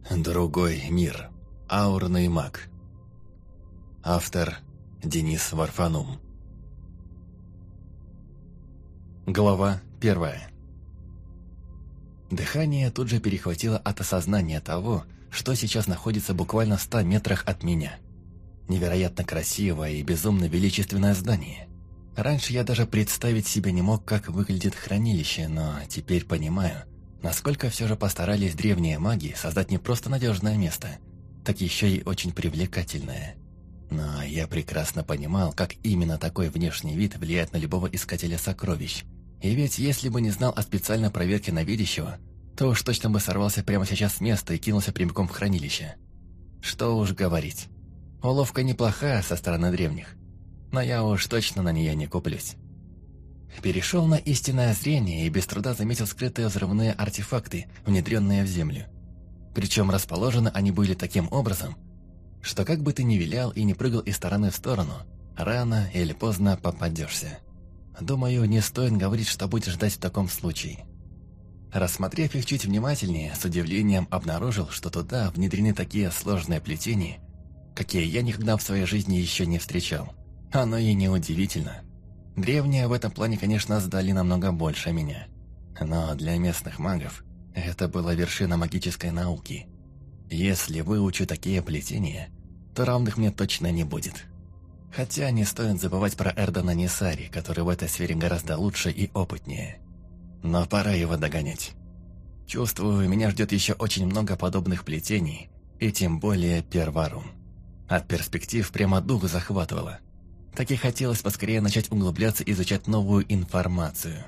Другой мир. Аурный маг. Автор Денис Варфанум. Глава 1. Дыхание тут же перехватило от осознания того, что сейчас находится буквально в 100 метрах от меня. Невероятно красивое и безумно величественное здание. Раньше я даже представить себе не мог, как выглядит хранилище, но теперь понимаю, насколько все же постарались древние маги создать не просто надежное место, так еще и очень привлекательное. Но я прекрасно понимал, как именно такой внешний вид влияет на любого искателя сокровищ. И ведь если бы не знал о специальной проверке на видящего, то уж точно бы сорвался прямо сейчас с места и кинулся прямиком в хранилище. Что уж говорить. Уловка неплохая со стороны древних, но я уж точно на нее не куплюсь. Перешел на истинное зрение и без труда заметил скрытые взрывные артефакты, внедренные в землю. Причем расположены они были таким образом, что как бы ты ни вилял и не прыгал из стороны в сторону, рано или поздно попадешься. Думаю, не стоит говорить, что будешь ждать в таком случае. Рассмотрев их чуть внимательнее, с удивлением обнаружил, что туда внедрены такие сложные плетения, какие я никогда в своей жизни еще не встречал. Оно и не удивительно. Древние в этом плане, конечно, сдали намного больше меня. Но для местных магов это была вершина магической науки. Если выучу такие плетения, то равных мне точно не будет. Хотя не стоит забывать про Эрдана Несари, который в этой сфере гораздо лучше и опытнее. Но пора его догонять. Чувствую, меня ждет еще очень много подобных плетений, и тем более перворун. От перспектив прямо дух захватывало. Так и хотелось поскорее начать углубляться и изучать новую информацию.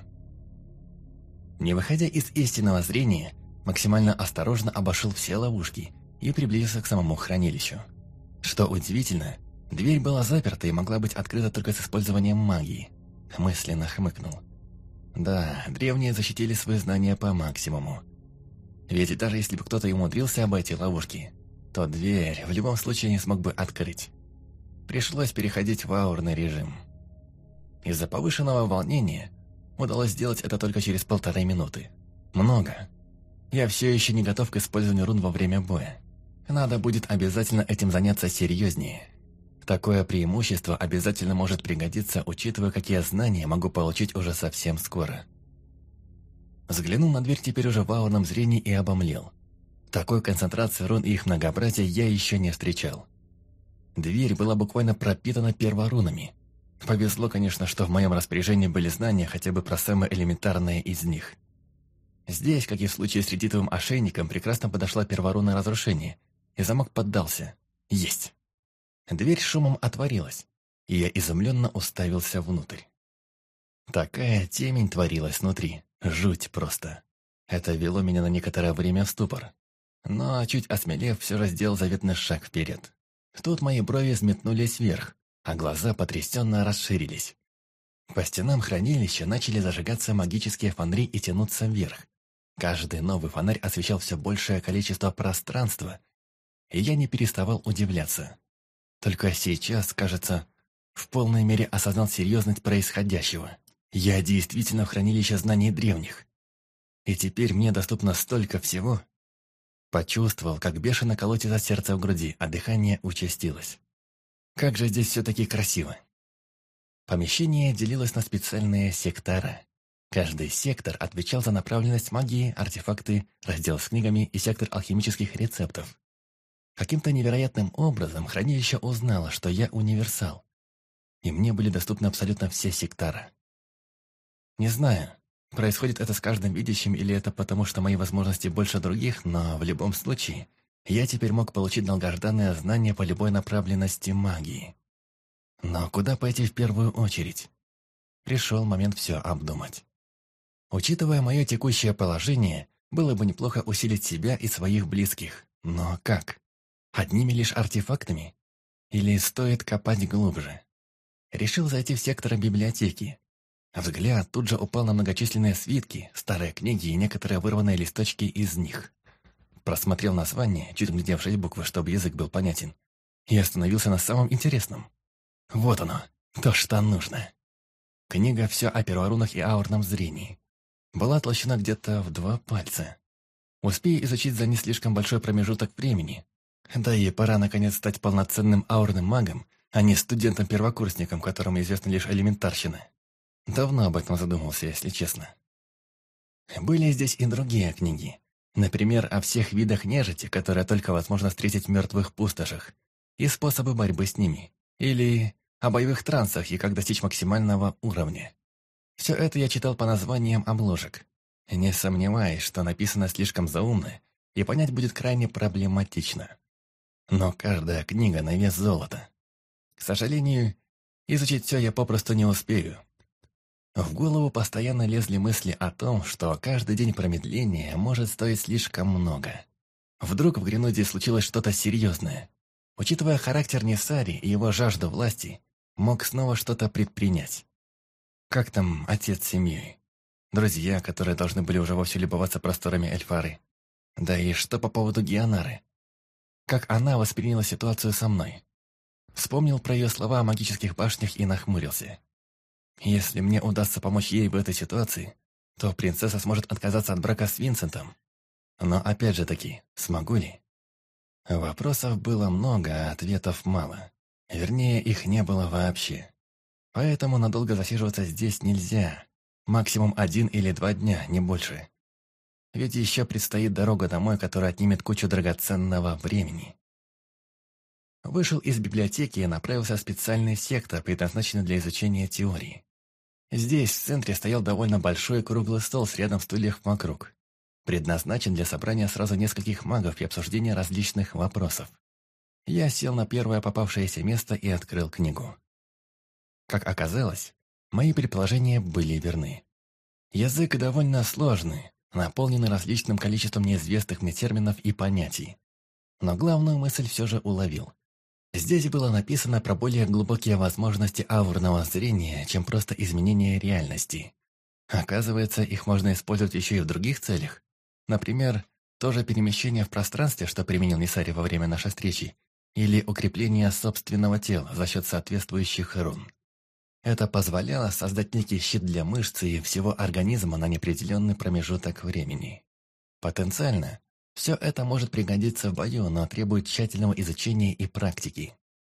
Не выходя из истинного зрения, максимально осторожно обошел все ловушки и приблизился к самому хранилищу. Что удивительно, дверь была заперта и могла быть открыта только с использованием магии. Мысленно хмыкнул. Да, древние защитили свои знания по максимуму. Ведь даже если бы кто-то и умудрился обойти ловушки, то дверь в любом случае не смог бы открыть. Пришлось переходить в аурный режим. Из-за повышенного волнения удалось сделать это только через 1,5 минуты. Много. Я все еще не готов к использованию рун во время боя. Надо будет обязательно этим заняться серьезнее. Такое преимущество обязательно может пригодиться, учитывая, какие знания могу получить уже совсем скоро. Взглянул на дверь теперь уже в аурном зрении и обомлел. Такой концентрации рун и их многообразия я еще не встречал. Дверь была буквально пропитана перворунами. Повезло, конечно, что в моем распоряжении были знания хотя бы про самые элементарные из них. Здесь, как и в случае с редитовым ошейником, прекрасно подошла перворунное разрушение, и замок поддался. Есть! Дверь шумом отворилась, и я изумленно уставился внутрь. Такая темень творилась внутри, жуть просто. Это вело меня на некоторое время в ступор. Но, чуть осмелев, все же сделал заветный шаг вперед. Тут мои брови взметнулись вверх, а глаза потрясенно расширились. По стенам хранилища начали зажигаться магические фонари и тянуться вверх. Каждый новый фонарь освещал все большее количество пространства, и я не переставал удивляться. Только сейчас, кажется, в полной мере осознал серьезность происходящего. Я действительно в хранилище знаний древних. И теперь мне доступно столько всего. Почувствовал, как бешено колотится сердце в груди, а дыхание участилось. Как же здесь все-таки красиво. Помещение делилось на специальные сектора. Каждый сектор отвечал за направленность магии, артефакты, раздел с книгами и сектор алхимических рецептов. Каким-то невероятным образом хранилище узнало, что я универсал, и мне были доступны абсолютно все сектора. Не знаю, происходит это с каждым видящим или это потому, что мои возможности больше других, но в любом случае я теперь мог получить долгожданное знание по любой направленности магии. Но куда пойти в первую очередь? Пришел момент все обдумать. Учитывая мое текущее положение, было бы неплохо усилить себя и своих близких. Но как? Одними лишь артефактами? Или стоит копать глубже? Решил зайти в сектор библиотеки. Взгляд тут же упал на многочисленные свитки, старые книги и некоторые вырванные листочки из них. Просмотрел название, чуть глядевшие буквы, чтобы язык был понятен, и остановился на самом интересном. Вот оно, то, что нужно. Книга «Все о перворунах и аурном зрении». Была толщина где-то в 2 пальца. Успею изучить за не слишком большой промежуток времени. Да и пора наконец стать полноценным аурным магом, а не студентом-первокурсником, которому известна лишь элементарщина. Давно об этом задумался, если честно. Были здесь и другие книги. Например, о всех видах нежити, которые только возможно встретить в мертвых пустошах, и способы борьбы с ними. Или о боевых трансах и как достичь максимального уровня. Все это я читал по названиям обложек. Не сомневаюсь, что написано слишком заумно, и понять будет крайне проблематично. Но каждая книга на вес золота. К сожалению, изучить все я попросту не успею. В голову постоянно лезли мысли о том, что каждый день промедления может стоить слишком много. Вдруг в Гренуде случилось что-то серьезное. Учитывая характер Несари и его жажду власти, мог снова что-то предпринять. Как там отец семьи? Друзья, которые должны были уже вовсю любоваться просторами Эльфары. Да и что по поводу Гионары? Как она восприняла ситуацию со мной? Вспомнил про ее слова о магических башнях и нахмурился. Если мне удастся помочь ей в этой ситуации, то принцесса сможет отказаться от брака с Винсентом. Но опять же таки, смогу ли? Вопросов было много, а ответов мало. Вернее, их не было вообще. Поэтому надолго засиживаться здесь нельзя. Максимум 1 или 2 дня, не больше. Ведь еще предстоит дорога домой, которая отнимет кучу драгоценного времени. Вышел из библиотеки и направился в специальный сектор, предназначенный для изучения теории. Здесь, в центре, стоял довольно большой круглый стол с рядом стульев вокруг. Предназначен для собрания сразу нескольких магов и обсуждения различных вопросов. Я сел на первое попавшееся место и открыл книгу. Как оказалось, мои предположения были верны. Язык довольно сложный, наполненный различным количеством неизвестных мне терминов и понятий. Но главную мысль все же уловил. Здесь было написано про более глубокие возможности аурного зрения, чем просто изменение реальности. Оказывается, их можно использовать еще и в других целях. Например, то же перемещение в пространстве, что применил Несари во время нашей встречи, или укрепление собственного тела за счет соответствующих рун. Это позволяло создать некий щит для мышц и всего организма на неопределенный промежуток времени. Потенциально, все это может пригодиться в бою, но требует тщательного изучения и практики.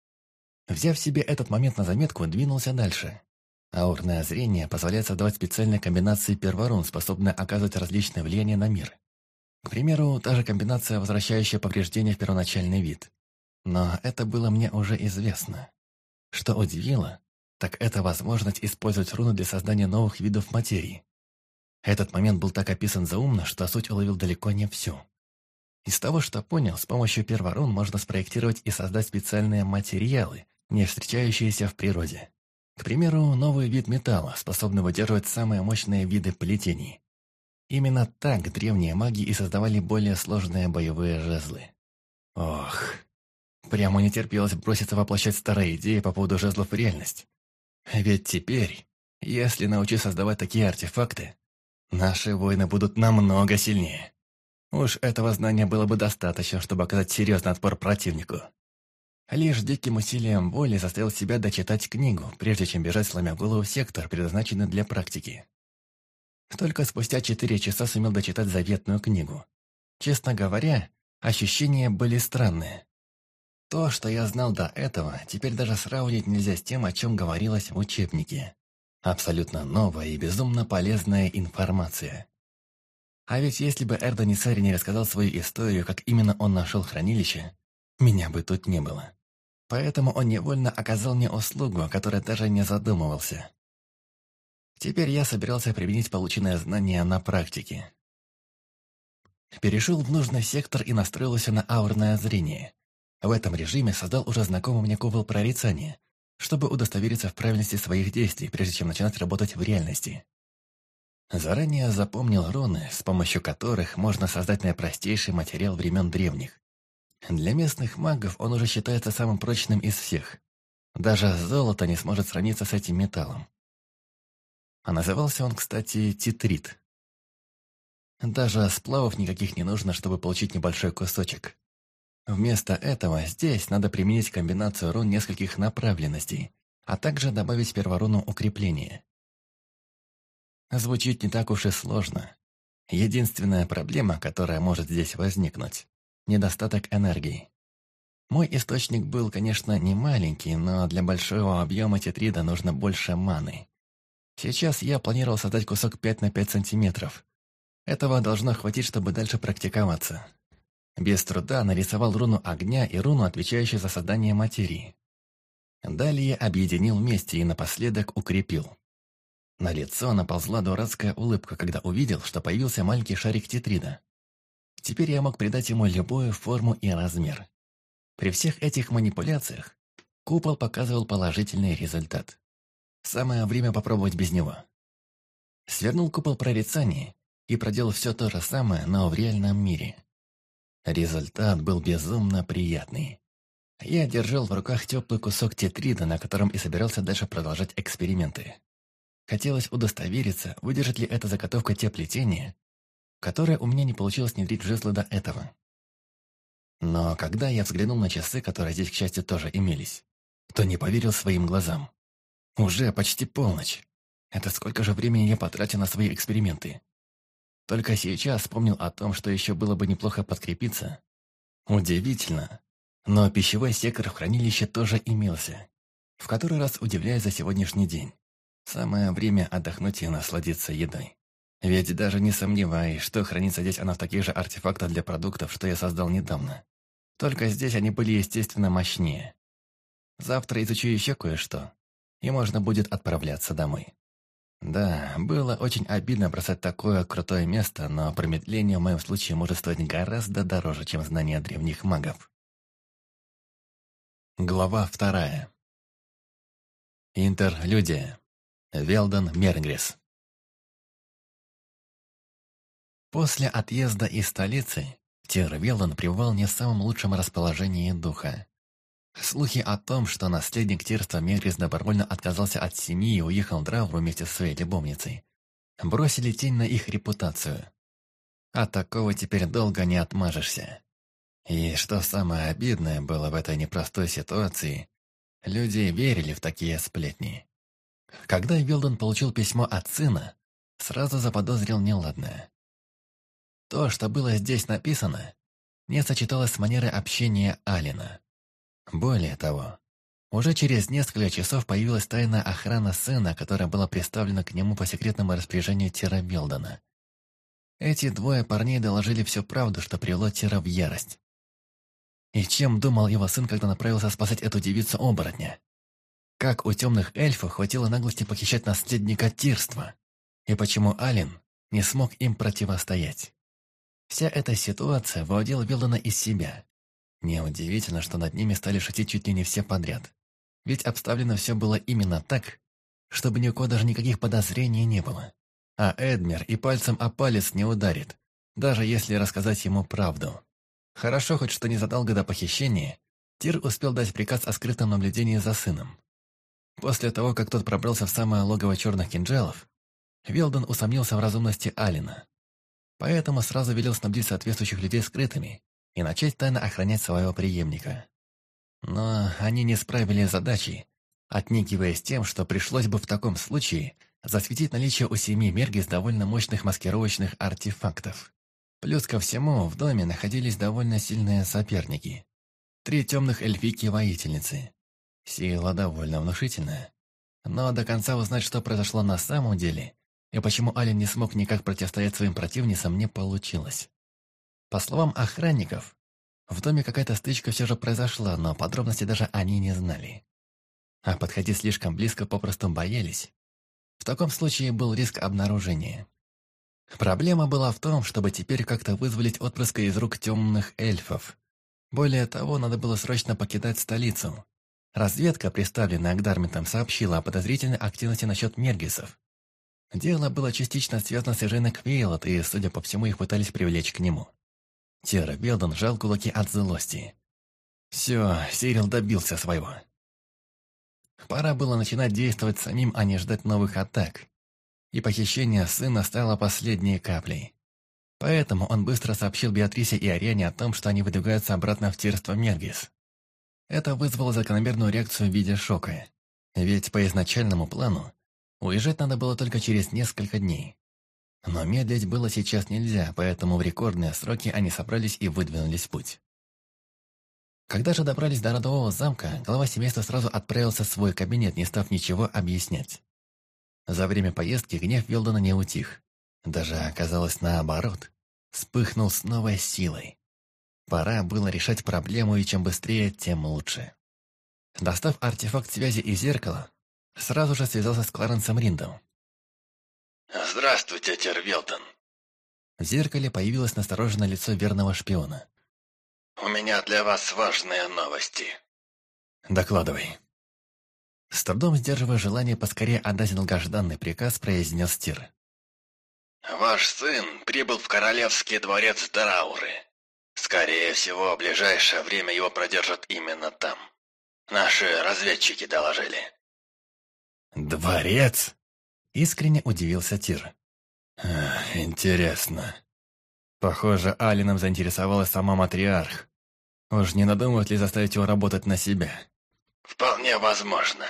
Взяв себе этот момент на заметку, двинулся дальше. Аурное зрение позволяет создавать специальные комбинации перворун, способные оказывать различное влияние на мир. К примеру, та же комбинация, возвращающая повреждения в первоначальный вид. Но это было мне уже известно. Что удивило, так это возможность использовать руны для создания новых видов материи. Этот момент был так описан заумно, что суть уловил далеко не всю. Из того, что понял, с помощью перворун можно спроектировать и создать специальные материалы, не встречающиеся в природе. К примеру, новый вид металла, способный выдерживать самые мощные виды плетений. Именно так древние маги и создавали более сложные боевые жезлы. Ох, прямо не терпелось броситься воплощать старые идеи по поводу жезлов в реальность. Ведь теперь, если научусь создавать такие артефакты, наши воины будут намного сильнее. Уж этого знания было бы достаточно, чтобы оказать серьезный отпор противнику. Лишь диким усилием воли заставил себя дочитать книгу, прежде чем бежать, сломя голову в сектор, предназначенный для практики. Только спустя 4 часа сумел дочитать заветную книгу. Честно говоря, ощущения были странные. То, что я знал до этого, теперь даже сравнить нельзя с тем, о чем говорилось в учебнике. Абсолютно новая и безумно полезная информация. А ведь если бы Эрдо Несари не рассказал свою историю, как именно он нашел хранилище, меня бы тут не было. Поэтому он невольно оказал мне услугу, о которой даже не задумывался. Теперь я собирался применить полученное знание на практике. Перешел в нужный сектор и настроился на аурное зрение. В этом режиме создал уже знакомый мне купол прорицания, чтобы удостовериться в правильности своих действий, прежде чем начинать работать в реальности. Заранее запомнил руны, с помощью которых можно создать наипростейший материал времен древних. Для местных магов он уже считается самым прочным из всех. Даже золото не сможет сравниться с этим металлом. А назывался он, кстати, титрит. Даже сплавов никаких не нужно, чтобы получить небольшой кусочек. Вместо этого здесь надо применить комбинацию рун нескольких направленностей, а также добавить перворуну укрепления. Звучит не так уж и сложно. Единственная проблема, которая может здесь возникнуть – недостаток энергии. Мой источник был, конечно, не маленький, но для большого объема тетрида нужно больше маны. Сейчас я планировал создать кусок 5 на 5 сантиметров. Этого должно хватить, чтобы дальше практиковаться. Без труда нарисовал руну огня и руну, отвечающую за создание материи. Далее объединил вместе и напоследок укрепил. На лицо наползла дурацкая улыбка, когда увидел, что появился маленький шарик тетрида. Теперь я мог придать ему любую форму и размер. При всех этих манипуляциях купол показывал положительный результат. Самое время попробовать без него. Свернул купол прорицания и проделал все то же самое, но в реальном мире. Результат был безумно приятный. Я держал в руках теплый кусок тетрида, на котором и собирался дальше продолжать эксперименты. Хотелось удостовериться, выдержит ли эта заготовка те плетения, которое у меня не получилось внедрить в жезлы до этого. Но когда я взглянул на часы, которые здесь, к счастью, тоже имелись, то не поверил своим глазам. Уже почти полночь. Это сколько же времени я потратил на свои эксперименты. Только сейчас вспомнил о том, что еще было бы неплохо подкрепиться. Удивительно. Но пищевой сектор в хранилище тоже имелся. В который раз удивляюсь за сегодняшний день. Самое время отдохнуть и насладиться едой. Ведь даже не сомневаюсь, что хранится здесь она в таких же артефактах для продуктов, что я создал недавно. Только здесь они были, естественно, мощнее. Завтра изучу еще кое-что, и можно будет отправляться домой. Да, было очень обидно бросать такое крутое место, но промедление в моем случае может стоить гораздо дороже, чем знание древних магов. Глава 2. Интерлюдия. Велден Мергрис. После отъезда из столицы Тир Велден пребывал не в самом лучшем расположении духа. Слухи о том, что наследник Тирства Мергрис добровольно отказался от семьи и уехал в Дравру вместе со своей любовницей, бросили тень на их репутацию. От такого теперь долго не отмажешься. И что самое обидное было в этой непростой ситуации, люди верили в такие сплетни. Когда Велден получил письмо от сына, сразу заподозрил неладное. То, что было здесь написано, не сочеталось с манерой общения Алина. Более того, уже через несколько часов появилась тайная охрана сына, которая была представлена к нему по секретному распоряжению Тира Велдена. Эти двое парней доложили всю правду, что привело Тира в ярость. И чем думал его сын, когда направился спасать эту девицу-оборотня? Как у темных эльфов хватило наглости похищать наследника Тирства? И почему Алин не смог им противостоять? Вся эта ситуация выводила Велдена из себя. Неудивительно, что над ними стали шутить чуть ли не все подряд. Ведь обставлено все было именно так, чтобы ни у кого даже никаких подозрений не было. А Эдмер и пальцем о палец не ударит, даже если рассказать ему правду. Хорошо хоть, что незадолго до похищения Тир успел дать приказ о скрытом наблюдении за сыном. После того, как тот пробрался в самое логово черных кинжалов, Велден усомнился в разумности Алина. Поэтому сразу велел снабдить соответствующих людей скрытыми и начать тайно охранять своего преемника. Но они не справились с задачей, отнекиваясь тем, что пришлось бы в таком случае засветить наличие у семьи Мергрис довольно мощных маскировочных артефактов. Плюс ко всему, в доме находились довольно сильные соперники. 3 темных эльфийки-воительницы. Сила довольно внушительная. Но до конца узнать, что произошло на самом деле, и почему Алин не смог никак противостоять своим противницам, не получилось. По словам охранников, в доме какая-то стычка все же произошла, но подробности даже они не знали. А подходить слишком близко попросту боялись. В таком случае был риск обнаружения. Проблема была в том, чтобы теперь как-то вызволить отпрыска из рук темных эльфов. Более того, надо было срочно покидать столицу. Разведка, представленная Агдарментом, сообщила о подозрительной активности насчет Мергрисов. Дело было частично связано с Иржиной Квейлот, и, судя по всему, их пытались привлечь к нему. Тир Велден сжал кулаки от злости. Все, Сирил добился своего. Пора было начинать действовать самим, а не ждать новых атак. И похищение сына стало последней каплей. Поэтому он быстро сообщил Беатрисе и Ариане о том, что они выдвигаются обратно в Тирство Мергрис. Это вызвало закономерную реакцию в виде шока. Ведь по изначальному плану уезжать надо было только через несколько дней. Но медлить было сейчас нельзя, поэтому в рекордные сроки они собрались и выдвинулись в путь. Когда же добрались до родового замка, глава семейства сразу отправился в свой кабинет, не став ничего объяснять. За время поездки гнев Велдона не утих. Даже оказалось наоборот. Вспыхнул с новой силой. Пора было решать проблему, и чем быстрее, тем лучше. Достав артефакт связи и зеркало, сразу же связался с Кларенсом Риндом. «Здравствуйте, Тер Велдон». В зеркале появилось настороженное лицо верного шпиона. «У меня для вас важные новости». «Докладывай». С трудом сдерживая желание поскорее отдать долгожданный приказ, произнес Тир. «Ваш сын прибыл в королевский дворец Дарауры. Скорее всего, в ближайшее время его продержат именно там. Наши разведчики доложили». «Дворец?» — искренне удивился Тир. «Интересно. Похоже, Алином заинтересовалась сама матриарх. Уж не надумают ли заставить его работать на себя?» «Вполне возможно.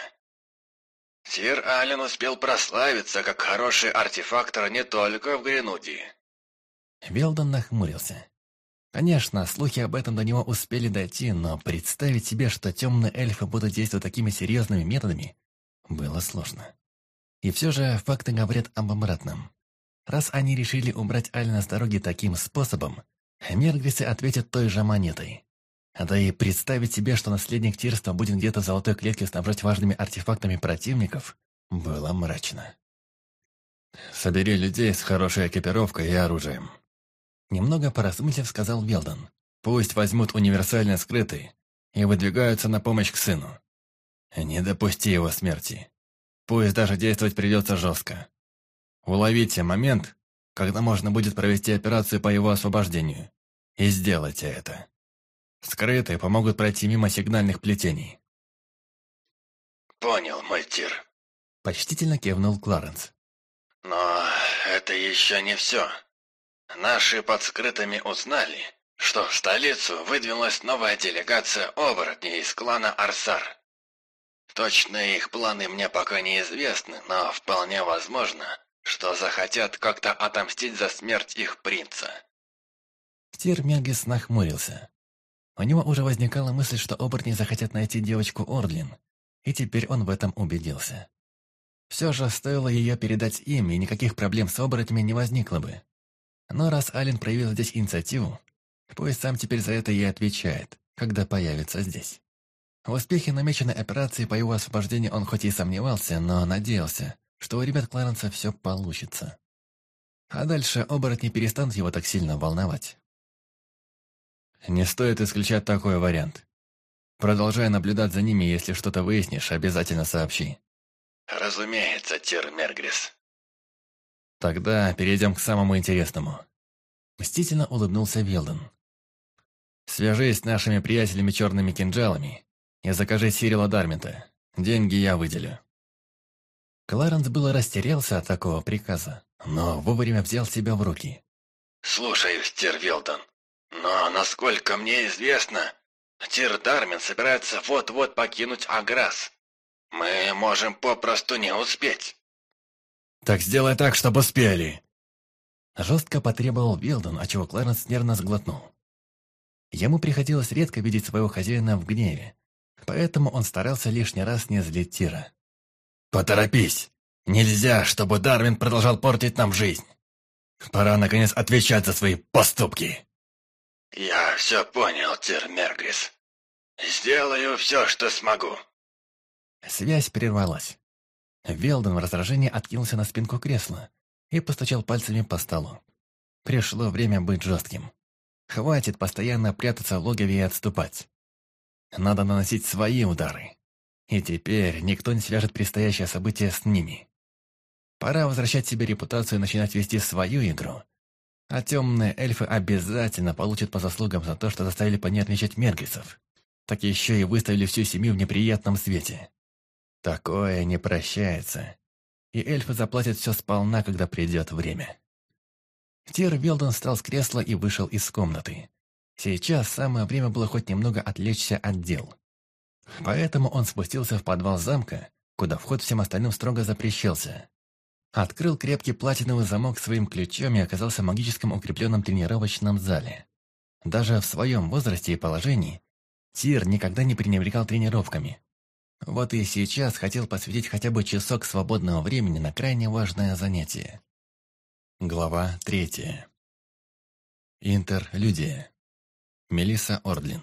Сир Ален успел прославиться как хороший артефактор не только в Гренудии». Велдон нахмурился. Конечно, слухи об этом до него успели дойти, но представить себе, что темные эльфы будут действовать такими серьезными методами, было сложно. И все же факты говорят об обратном. Раз они решили убрать Алина с дороги таким способом, Мергрисы ответят той же монетой. Да и представить себе, что наследник Тирства будет где-то в золотой клетке снабжать важными артефактами противников, было мрачно. «Собери людей с хорошей экипировкой и оружием», — немного поразмыслив, сказал Велдон. «Пусть возьмут универсальный скрытый и выдвигаются на помощь к сыну. Не допусти его смерти. Пусть даже действовать придется жестко. Уловите момент, когда можно будет провести операцию по его освобождению, и сделайте это. Скрытые помогут пройти мимо сигнальных плетений». «Понял, мой Тир». Почтительно кивнул Кларенс. «Но это еще не все. Наши под скрытыми узнали, что в столицу выдвинулась новая делегация оборотней из клана Арсар. Точные их планы мне пока неизвестны, но вполне возможно, что захотят как-то отомстить за смерть их принца». Тир Мергис нахмурился. У него уже возникала мысль, что оборотни захотят найти девочку Ордлин, и теперь он в этом убедился. Все же стоило ее передать им, и никаких проблем с оборотнями не возникло бы. Но раз Ален проявил здесь инициативу, пусть сам теперь за это и отвечает, когда появится здесь. В успехе намеченной операции по его освобождению он хоть и сомневался, но надеялся, что у ребят Кларенса все получится. А дальше оборотни перестанут его так сильно волновать. Не стоит исключать такой вариант. Продолжай наблюдать за ними, если что-то выяснишь, обязательно сообщи. «Разумеется, Тир Мергрис». Тогда перейдем к самому интересному. Мстительно улыбнулся Велдон. Свяжись с нашими приятелями черными кинжалами и закажи Сирила Дармента. Деньги я выделю. Кларенс было растерялся от такого приказа, но вовремя взял себя в руки. «Слушаюсь, Тир Велдон. Но, насколько мне известно, Тир Дармен собирается вот-вот покинуть Аграс. Мы можем попросту не успеть». «Так сделай так, чтобы успели!» Жестко потребовал Велдон, отчего Кларенс нервно сглотнул. Ему приходилось редко видеть своего хозяина в гневе, поэтому он старался лишний раз не злить Тира. «Поторопись! Нельзя, чтобы Дарвин продолжал портить нам жизнь! Пора, наконец, отвечать за свои поступки!» «Я все понял, Тир Мергрис. Сделаю все, что смогу». Связь прервалась. Велдон в раздражении откинулся на спинку кресла и постучал пальцами по столу. Пришло время быть жестким. Хватит постоянно прятаться в логове и отступать. Надо наносить свои удары. И теперь никто не свяжет предстоящее событие с ними. Пора возвращать себе репутацию и начинать вести свою игру. А темные эльфы обязательно получат по заслугам за то, что заставили понервничать Мергрисов. Так еще и выставили всю семью в неприятном свете. Такое не прощается. И эльфы заплатят все сполна, когда придет время. Тир Велдон встал с кресла и вышел из комнаты. Сейчас самое время было хоть немного отвлечься от дел. Поэтому он спустился в подвал замка, куда вход всем остальным строго запрещался. Открыл крепкий платиновый замок своим ключом и оказался в магическом укрепленном тренировочном зале. Даже в своем возрасте и положении Тир никогда не пренебрегал тренировками. Вот и сейчас хотел посвятить хотя бы часок свободного времени на крайне важное занятие. Глава 3. Интерлюдия. Мелисса Ордлин.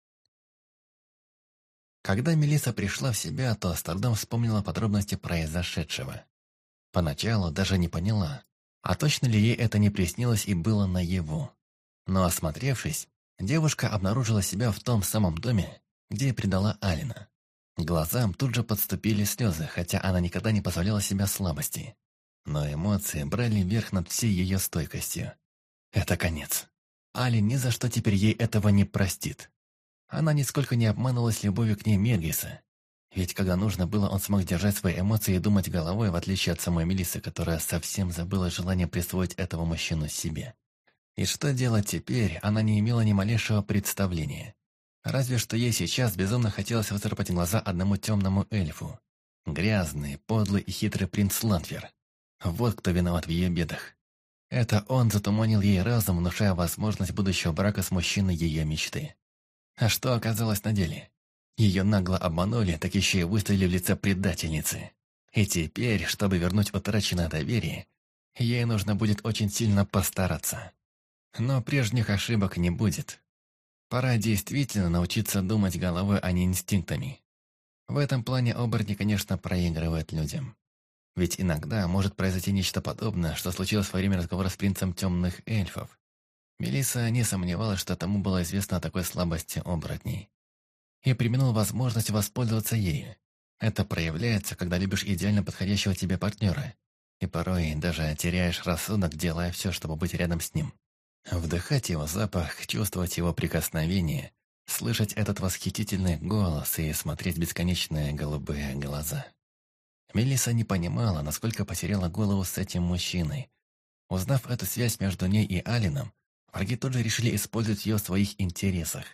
Когда Мелисса пришла в себя, то с трудом вспомнила подробности произошедшего. Поначалу даже не поняла, а точно ли ей это не приснилось и было наяву. Но осмотревшись, девушка обнаружила себя в том самом доме, где и предала Алина. Глазам тут же подступили слезы, хотя она никогда не позволяла себе слабости. Но эмоции брали верх над всей ее стойкостью. Это конец. Алин ни за что теперь ей этого не простит. Она нисколько не обманывалась любовью к ней Мергиса. Ведь когда нужно было, он смог держать свои эмоции и думать головой, в отличие от самой Мелиссы, которая совсем забыла желание присвоить этого мужчину себе. И что делать теперь, она не имела ни малейшего представления. Разве что ей сейчас безумно хотелось выцарапать глаза одному темному эльфу. Грязный, подлый и хитрый принц Лантвер. Вот кто виноват в ее бедах. Это он затуманил ей разум, внушая возможность будущего брака с мужчиной ее мечты. А что оказалось на деле? Ее нагло обманули, так еще и выставили в лице предательницы. И теперь, чтобы вернуть утраченное доверие, ей нужно будет очень сильно постараться. Но прежних ошибок не будет. Пора действительно научиться думать головой, а не инстинктами. В этом плане оборотни, конечно, проигрывают людям. Ведь иногда может произойти нечто подобное, что случилось во время разговора с принцем темных эльфов. Мелисса не сомневалась, что тому было известно о такой слабости оборотней. И применил возможность воспользоваться ею. Это проявляется, когда любишь идеально подходящего тебе партнера. И порой даже теряешь рассудок, делая все, чтобы быть рядом с ним. Вдыхать его запах, чувствовать его прикосновение, слышать этот восхитительный голос и смотреть в бесконечные голубые глаза. Мелисса не понимала, насколько потеряла голову с этим мужчиной. Узнав эту связь между ней и Алином, враги тут же решили использовать ее в своих интересах.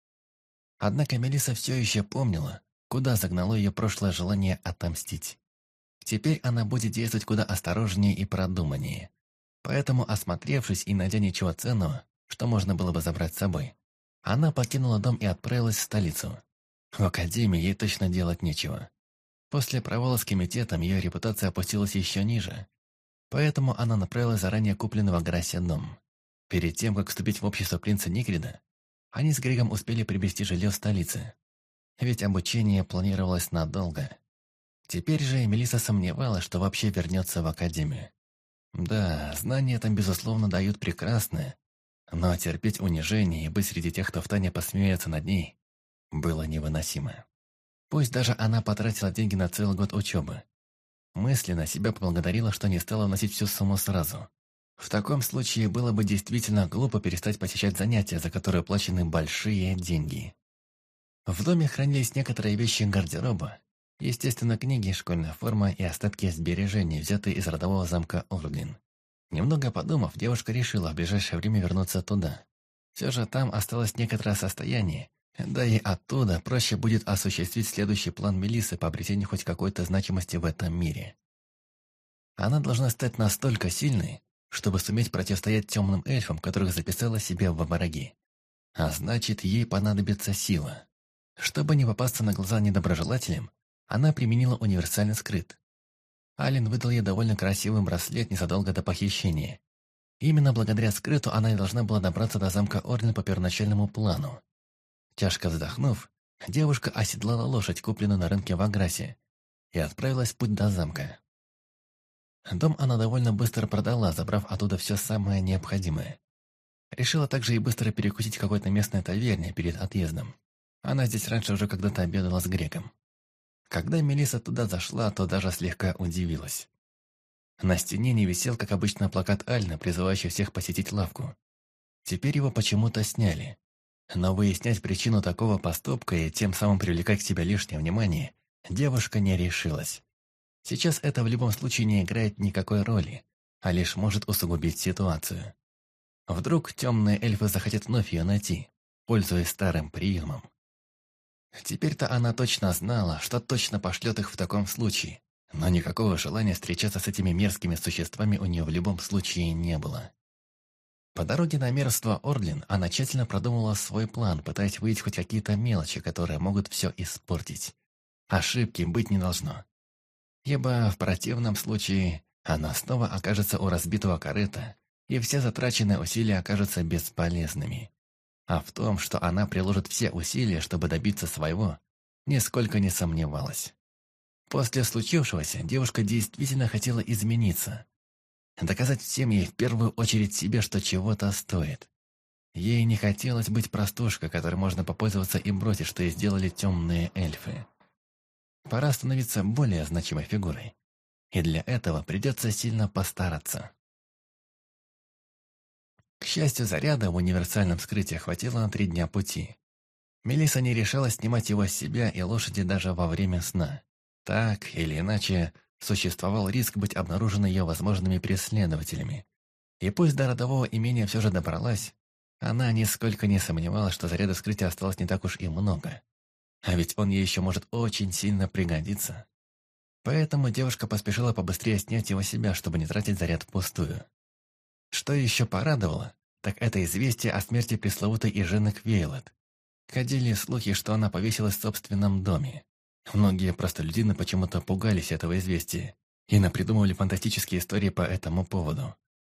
Однако Мелисса все еще помнила, куда загнало ее прошлое желание отомстить. Теперь она будет действовать куда осторожнее и продуманнее. Поэтому, осмотревшись и найдя ничего ценного, что можно было бы забрать с собой, она покинула дом и отправилась в столицу. В академии ей точно делать нечего. После провала с комитетом ее репутация опустилась еще ниже. Поэтому она направилась в заранее купленный в Аграсе дом. Перед тем, как вступить в общество принца Нигрида, они с Грегом успели приобрести жилье в столице. Ведь обучение планировалось надолго. Теперь же Мелисса сомневалась, что вообще вернется в академию. Да, знания там, безусловно, дают прекрасное, но терпеть унижение и быть среди тех, кто втайне посмеется над ней, было невыносимо. Пусть даже она потратила деньги на целый год учебы. Мысленно себя поблагодарила, что не стала вносить всю сумму сразу. В таком случае было бы действительно глупо перестать посещать занятия, за которые плачены большие деньги. В доме хранились некоторые вещи гардероба, естественно, книги, школьная форма и остатки сбережений, взятые из родового замка Ордлин. Немного подумав, девушка решила в ближайшее время вернуться туда. Все же там осталось некоторое состояние, да и оттуда проще будет осуществить следующий план Мелиссы по обретению хоть какой-то значимости в этом мире. Она должна стать настолько сильной, чтобы суметь противостоять темным эльфам, которых записала себе в враги. А значит, ей понадобится сила. Чтобы не попасться на глаза недоброжелателям, она применила универсальный скрыт. Алин выдал ей довольно красивый браслет незадолго до похищения. Именно благодаря скрыту она и должна была добраться до замка Ордлин по первоначальному плану. Тяжко вздохнув, девушка оседлала лошадь, купленную на рынке в Аграсе, и отправилась в путь до замка. Дом она довольно быстро продала, забрав оттуда все самое необходимое. Решила также и быстро перекусить в какой-то местной таверне перед отъездом. Она здесь раньше уже когда-то обедала с Грегом. Когда Мелисса туда зашла, то даже слегка удивилась. На стене не висел, как обычно, плакат Альна, призывающий всех посетить лавку. Теперь его почему-то сняли. Но выяснять причину такого поступка и тем самым привлекать к себе лишнее внимание девушка не решилась. Сейчас это в любом случае не играет никакой роли, а лишь может усугубить ситуацию. Вдруг темные эльфы захотят вновь ее найти, пользуясь старым приемом. Теперь-то она точно знала, что точно пошлет их в таком случае, Но никакого желания встречаться с этими мерзкими существами у нее в любом случае не было. По дороге на мерзство Ордлин она тщательно продумывала свой план, пытаясь выявить хоть какие-то мелочи, которые могут все испортить. Ошибки быть не должно. Ибо в противном случае она снова окажется у разбитого корыта, и все затраченные усилия окажутся бесполезными. А в том, что она приложит все усилия, чтобы добиться своего, нисколько не сомневалась. После случившегося девушка действительно хотела измениться. Доказать всем ей, в первую очередь себе, что чего-то стоит. Ей не хотелось быть простушкой, которой можно попользоваться и бросить, что и сделали темные эльфы. Пора становиться более значимой фигурой. И для этого придется сильно постараться. К счастью, заряда в универсальном скрытии хватило на 3 дня пути. Мелисса не решалась снимать его с себя и лошади даже во время сна. Так или иначе, существовал риск быть обнаруженной ее возможными преследователями. И пусть до родового имения все же добралась, она нисколько не сомневалась, что заряда скрытия осталось не так уж и много. А ведь он ей еще может очень сильно пригодиться. Поэтому девушка поспешила побыстрее снять его с себя, чтобы не тратить заряд впустую. Что еще порадовало, так это известие о смерти пресловутой Ижены Квейлот. Ходили слухи, что она повесилась в собственном доме. Многие простолюдины почему-то пугались этого известия и напридумывали фантастические истории по этому поводу.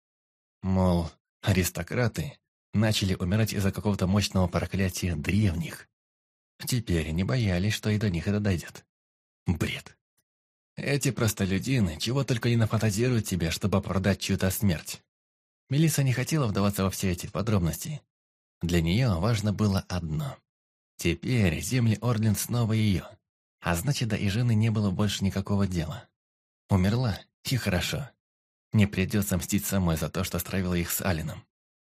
Мол, аристократы начали умирать из-за какого-то мощного проклятия древних. Теперь не боялись, что и до них это дойдет. Бред. Эти простолюдины чего только не нафантазируют тебе, чтобы оправдать чью-то смерть. Мелисса не хотела вдаваться во все эти подробности. Для нее важно было одно. Теперь земли Ордлин снова ее. А значит, до Ижины не было больше никакого дела. Умерла, и хорошо. Не придется мстить самой за то, что стравила их с Алином.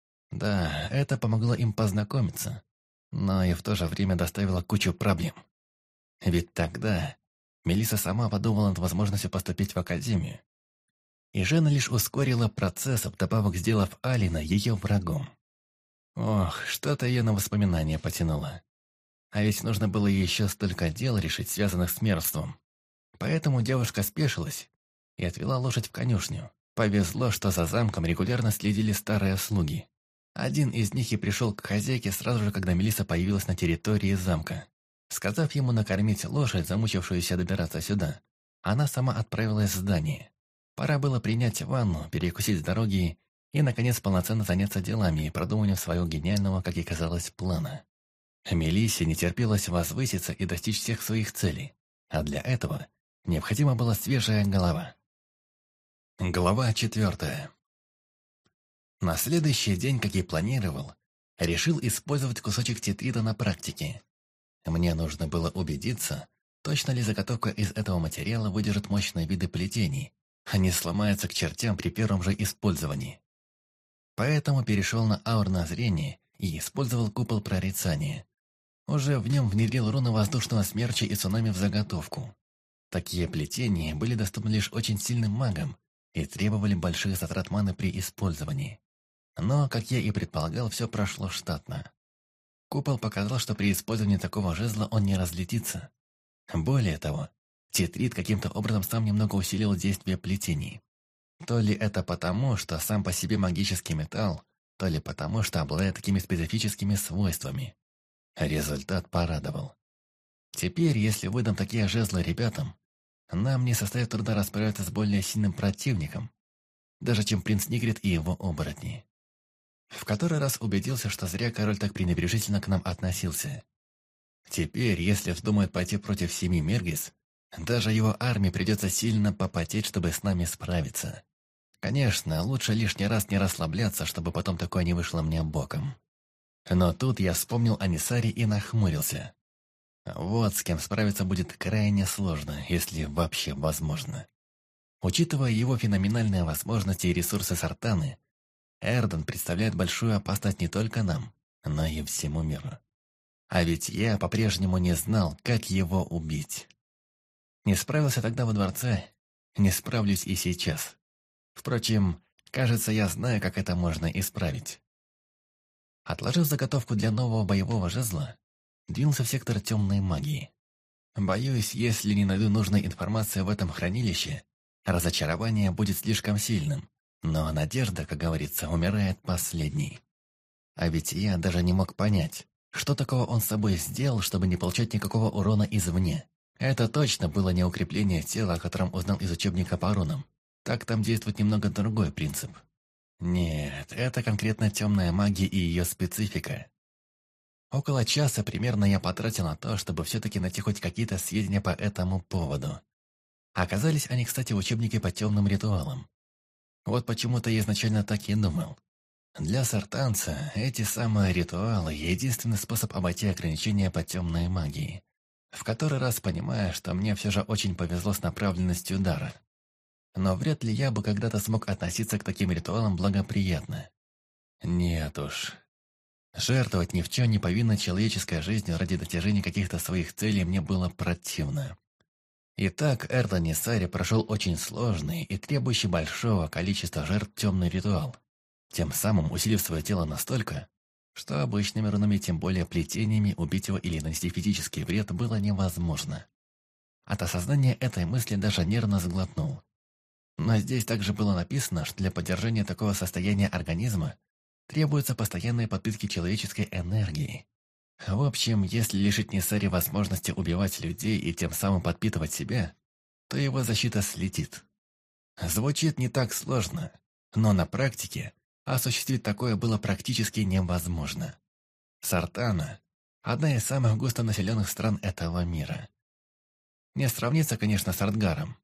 Да, это помогло им познакомиться, но и в то же время доставило кучу проблем. Ведь тогда Мелисса сама подумала над возможностью поступить в академию. И Жена лишь ускорила процесс, вдобавок сделав Алина ее врагом. Ох, что-то ее на воспоминания потянуло. А ведь нужно было еще столько дел решить, связанных с мерзством. Поэтому девушка спешилась и отвела лошадь в конюшню. Повезло, что за замком регулярно следили старые слуги. Один из них и пришел к хозяйке сразу же, когда Мелисса появилась на территории замка. Сказав ему накормить лошадь, замучившуюся добираться сюда, она сама отправилась в здание. Пора было принять ванну, перекусить с дороги и, наконец, полноценно заняться делами и продуманием своего гениального, как и казалось, плана. Мелиссе не терпелось возвыситься и достичь всех своих целей, а для этого необходима была свежая голова. Глава 4. На следующий день, как и планировал, решил использовать кусочек тетрита на практике. Мне нужно было убедиться, точно ли заготовка из этого материала выдержит мощные виды плетений, а не сломается к чертям при первом же использовании. Поэтому перешел на аурное зрение и использовал купол прорицания. Уже в нем внедрил руны воздушного смерча и цунами в заготовку. Такие плетения были доступны лишь очень сильным магам и требовали больших затрат маны при использовании. Но, как я и предполагал, все прошло штатно. Купол показал, что при использовании такого жезла он не разлетится. Более того, тетрит каким-то образом сам немного усилил действие плетений. То ли это потому, что сам по себе магический металл, то ли потому, что обладает такими специфическими свойствами. Результат порадовал. Теперь, если выдам такие жезлы ребятам, нам не составит труда расправиться с более сильным противником, даже чем принц Нигрид и его оборотни. В который раз убедился, что зря король так пренебрежительно к нам относился. Теперь, если вздумает пойти против семьи Мергис, даже его армии придется сильно попотеть, чтобы с нами справиться. Конечно, лучше лишний раз не расслабляться, чтобы потом такое не вышло мне боком. Но тут я вспомнил о Нисаре и нахмурился. Вот с кем справиться будет крайне сложно, если вообще возможно. Учитывая его феноменальные возможности и ресурсы Сартаны, Эрден представляет большую опасность не только нам, но и всему миру. А ведь я по-прежнему не знал, как его убить. Не справился тогда во дворце, не справлюсь и сейчас. Впрочем, кажется, я знаю, как это можно исправить. Отложив заготовку для нового боевого жезла, двинулся в сектор темной магии. Боюсь, если не найду нужной информации в этом хранилище, разочарование будет слишком сильным. Но надежда, как говорится, умирает последней. А ведь я даже не мог понять, что такого он с собой сделал, чтобы не получать никакого урона извне. Это точно было не укрепление тела, о котором узнал из учебника по рунам. Так там действует немного другой принцип. Нет, это конкретно темная магия и ее специфика. Около часа примерно я потратил на то, чтобы все-таки найти хоть какие-то сведения по этому поводу. Оказались они, кстати, в учебнике по темным ритуалам. Вот почему-то я изначально так и думал. Для сартанца эти самые ритуалы — единственный способ обойти ограничения по темной магии. В который раз понимая, что мне все же очень повезло с направленностью дара. Но вряд ли я бы когда-то смог относиться к таким ритуалам благоприятно. Нет уж. Жертвовать ни в чем не повинной человеческой жизнью ради достижения каких-то своих целей мне было противно. Итак, Эрдон Несари прошел очень сложный и требующий большого количества жертв темный ритуал, тем самым усилив свое тело настолько, что обычными рунами, тем более плетениями, убить его или нанести физический вред было невозможно. От осознания этой мысли даже нервно сглотнул. Но здесь также было написано, что для поддержания такого состояния организма требуются постоянные подпитки человеческой энергии. В общем, если лишить Несари возможности убивать людей и тем самым подпитывать себя, то его защита слетит. Звучит не так сложно, но на практике осуществить такое было практически невозможно. Сартана – одна из самых густонаселенных стран этого мира. Не сравнится, конечно, с Артгаром,